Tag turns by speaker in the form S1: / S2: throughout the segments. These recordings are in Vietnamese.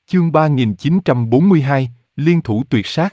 S1: Chương 3942, Liên thủ tuyệt sát.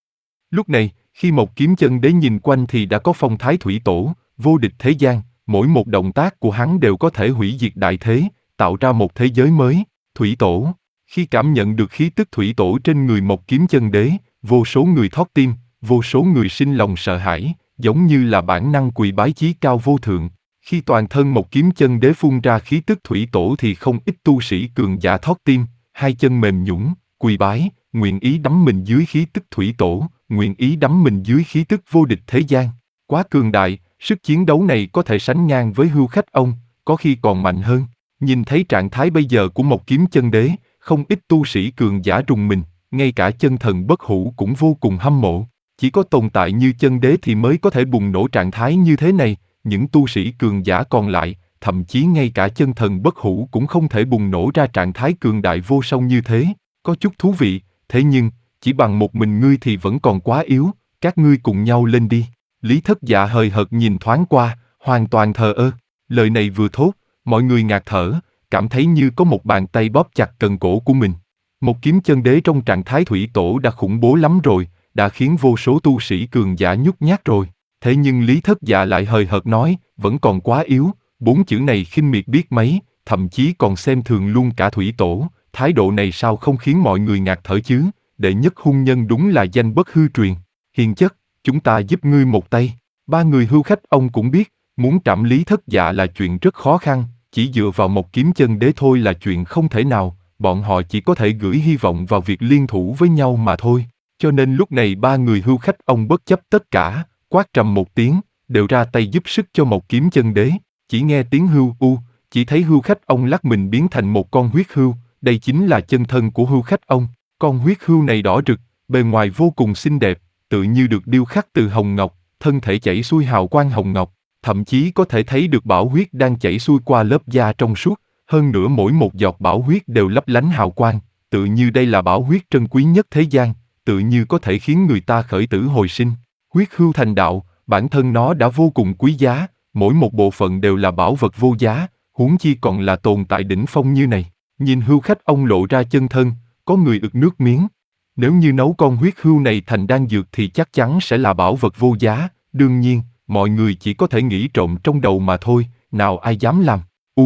S1: Lúc này, khi một kiếm chân đế nhìn quanh thì đã có phong thái thủy tổ, vô địch thế gian, mỗi một động tác của hắn đều có thể hủy diệt đại thế, tạo ra một thế giới mới. Thủy tổ, khi cảm nhận được khí tức thủy tổ trên người một kiếm chân đế, vô số người thót tim, vô số người sinh lòng sợ hãi, giống như là bản năng quỳ bái chí cao vô thượng. Khi toàn thân một kiếm chân đế phun ra khí tức thủy tổ thì không ít tu sĩ cường giả thót tim, hai chân mềm nhũn, quỳ bái, nguyện ý đắm mình dưới khí tức thủy tổ, nguyện ý đắm mình dưới khí tức vô địch thế gian. Quá cường đại, sức chiến đấu này có thể sánh ngang với Hưu Khách ông, có khi còn mạnh hơn. Nhìn thấy trạng thái bây giờ của một kiếm chân đế, không ít tu sĩ cường giả rùng mình, ngay cả chân thần bất hủ cũng vô cùng hâm mộ. Chỉ có tồn tại như chân đế thì mới có thể bùng nổ trạng thái như thế này, những tu sĩ cường giả còn lại, thậm chí ngay cả chân thần bất hủ cũng không thể bùng nổ ra trạng thái cường đại vô song như thế. Có chút thú vị, thế nhưng, chỉ bằng một mình ngươi thì vẫn còn quá yếu, các ngươi cùng nhau lên đi. Lý Thất Dạ hời hợt nhìn thoáng qua, hoàn toàn thờ ơ. Lời này vừa thốt, mọi người ngạt thở, cảm thấy như có một bàn tay bóp chặt cần cổ của mình. Một kiếm chân đế trong trạng thái thủy tổ đã khủng bố lắm rồi, đã khiến vô số tu sĩ cường giả nhút nhát rồi. Thế nhưng Lý Thất Dạ lại hời hợt nói, vẫn còn quá yếu, bốn chữ này khinh miệt biết mấy, thậm chí còn xem thường luôn cả thủy tổ, thái độ này sao không khiến mọi người ngạt thở chứ, đệ nhất hung nhân đúng là danh bất hư truyền. Hiền chất, chúng ta giúp ngươi một tay. Ba người Hưu Khách ông cũng biết, muốn trảm Lý Thất Dạ là chuyện rất khó khăn, chỉ dựa vào một kiếm chân đế thôi là chuyện không thể nào, bọn họ chỉ có thể gửi hy vọng vào việc liên thủ với nhau mà thôi. Cho nên lúc này ba người Hưu Khách ông bất chấp tất cả, quát trầm một tiếng, đều ra tay giúp sức cho một kiếm chân đế. Chỉ nghe tiếng hưu u, chỉ thấy Hưu Khách ông lắc mình biến thành một con huyết hưu, đây chính là chân thân của Hưu Khách ông. Con huyết hưu này đỏ rực, bề ngoài vô cùng xinh đẹp, tự như được điêu khắc từ hồng ngọc, thân thể chảy xuôi hào quang hồng ngọc, thậm chí có thể thấy được bảo huyết đang chảy xuôi qua lớp da trong suốt, hơn nữa mỗi một giọt bảo huyết đều lấp lánh hào quang, tự như đây là bảo huyết trân quý nhất thế gian, tự như có thể khiến người ta khởi tử hồi sinh. Huyết hưu thành đạo, bản thân nó đã vô cùng quý giá, mỗi một bộ phận đều là bảo vật vô giá, huống chi còn là tồn tại đỉnh phong như này. Nhìn Hưu Khách ông lộ ra chân thân, có người ực nước miếng. Nếu như nấu con huyết hưu này thành đan dược thì chắc chắn sẽ là bảo vật vô giá, đương nhiên, mọi người chỉ có thể nghĩ trộm trong đầu mà thôi, nào ai dám làm.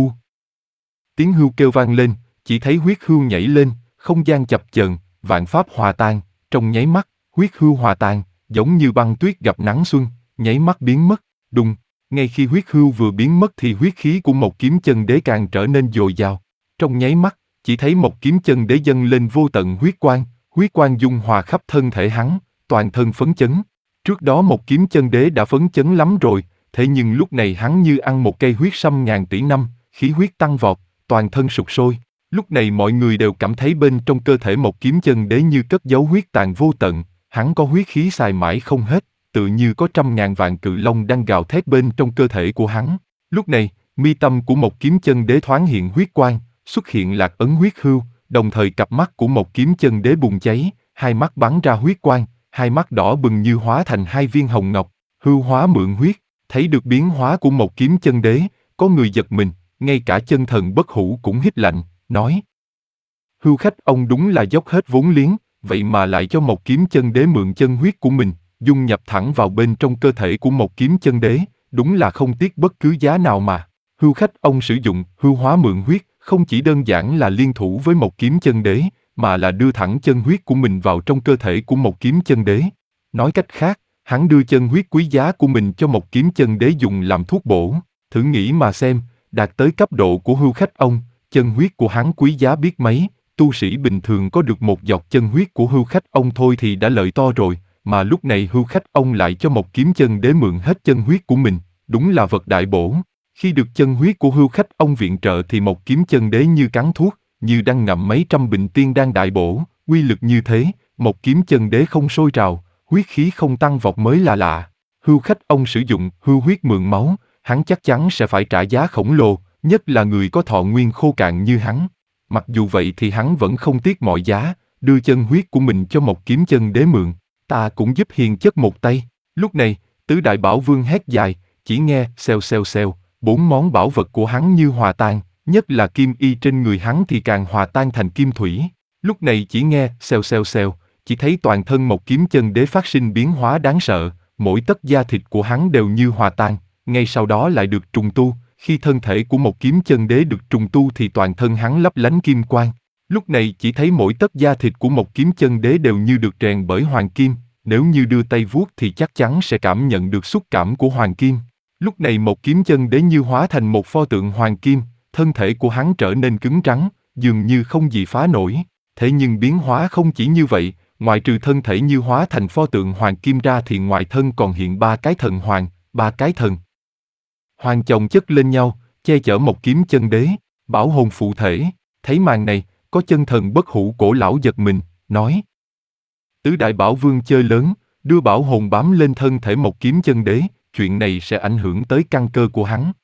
S1: Tiếng hưu kêu vang lên, chỉ thấy huyết hưu nhảy lên, không gian chập chờn, vạn pháp hòa tan, trong nháy mắt, huyết hưu hòa tan, giống như băng tuyết gặp nắng xuân, nháy mắt biến mất. Đùng, ngay khi huyết hưu vừa biến mất thì huyết khí của một kiếm chân đế càng trở nên dồi dào. Trong nháy mắt, chỉ thấy một kiếm chân đế dâng lên vô tận huyết quang dung hòa khắp thân thể hắn, toàn thân phấn chấn. Trước đó một kiếm chân đế đã phấn chấn lắm rồi, thế nhưng lúc này hắn như ăn một cây huyết sâm ngàn tỷ năm, khí huyết tăng vọt, toàn thân sục sôi. Lúc này mọi người đều cảm thấy bên trong cơ thể một kiếm chân đế như cất giấu huyết tàn vô tận, hắn có huyết khí xài mãi không hết, tự như có trăm ngàn vạn cự long đang gào thét bên trong cơ thể của hắn. Lúc này, mi tâm của một kiếm chân đế thoáng hiện huyết quang, xuất hiện lạc ấn huyết hưu, đồng thời cặp mắt của một kiếm chân đế bùng cháy, hai mắt bắn ra huyết quang, hai mắt đỏ bừng như hóa thành hai viên hồng ngọc, hưu hóa mượn huyết. Thấy được biến hóa của một kiếm chân đế, có người giật mình, ngay cả chân thần bất hủ cũng hít lạnh, nói: Hưu Khách ông đúng là dốc hết vốn liếng, vậy mà lại cho một kiếm chân đế mượn chân huyết của mình, dung nhập thẳng vào bên trong cơ thể của một kiếm chân đế, đúng là không tiếc bất cứ giá nào mà. Hưu Khách ông sử dụng hưu hóa mượn huyết, không chỉ đơn giản là liên thủ với một kiếm chân đế, mà là đưa thẳng chân huyết của mình vào trong cơ thể của một kiếm chân đế. Nói cách khác, hắn đưa chân huyết quý giá của mình cho một kiếm chân đế dùng làm thuốc bổ. Thử nghĩ mà xem, đạt tới cấp độ của Hưu Khách ông, chân huyết của hắn quý giá biết mấy, tu sĩ bình thường có được một giọt chân huyết của Hưu Khách ông thôi thì đã lợi to rồi, mà lúc này Hưu Khách ông lại cho một kiếm chân đế mượn hết chân huyết của mình, đúng là vật đại bổ. Khi được chân huyết của Hưu Khách ông viện trợ thì một kiếm chân đế như cắn thuốc, như đang ngậm mấy trăm bình tiên đan đại bổ, uy lực như thế, một kiếm chân đế không sôi trào, huyết khí không tăng vọt mới là lạ. Hưu Khách ông sử dụng hưu huyết mượn máu, hắn chắc chắn sẽ phải trả giá khổng lồ, nhất là người có thọ nguyên khô cạn như hắn. Mặc dù vậy thì hắn vẫn không tiếc mọi giá, đưa chân huyết của mình cho một kiếm chân đế mượn. Ta cũng giúp hiền chất một tay. Lúc này, tứ đại bảo vương hét dài, chỉ nghe xèo xèo xèo, bốn món bảo vật của hắn như hòa tan, nhất là kim y trên người hắn thì càng hòa tan thành kim thủy. Lúc này chỉ nghe xèo xèo xèo, chỉ thấy toàn thân Mộc Kiếm Chân Đế phát sinh biến hóa đáng sợ, mỗi tấc da thịt của hắn đều như hòa tan, ngay sau đó lại được trùng tu, khi thân thể của Mộc Kiếm Chân Đế được trùng tu thì toàn thân hắn lấp lánh kim quang. Lúc này chỉ thấy mỗi tấc da thịt của Mộc Kiếm Chân Đế đều như được rèn bởi hoàng kim, nếu như đưa tay vuốt thì chắc chắn sẽ cảm nhận được xúc cảm của hoàng kim. Lúc này Mộc Kiếm Chân Đế như hóa thành một pho tượng hoàng kim, thân thể của hắn trở nên cứng rắn, dường như không gì phá nổi. Thế nhưng biến hóa không chỉ như vậy, ngoại trừ thân thể như hóa thành pho tượng hoàng kim ra thì ngoài thân còn hiện ba cái thần hoàng, ba cái thần hoàng chồng chất lên nhau, che chở Mộc Kiếm Chân Đế, bảo hồn phụ thể. Thấy màn này, có chân thần bất hủ cổ lão giật mình, nói: Tứ đại bảo vương chơi lớn, đưa bảo hồn bám lên thân thể Mộc Kiếm Chân Đế, chuyện này sẽ ảnh hưởng tới căn cơ của hắn.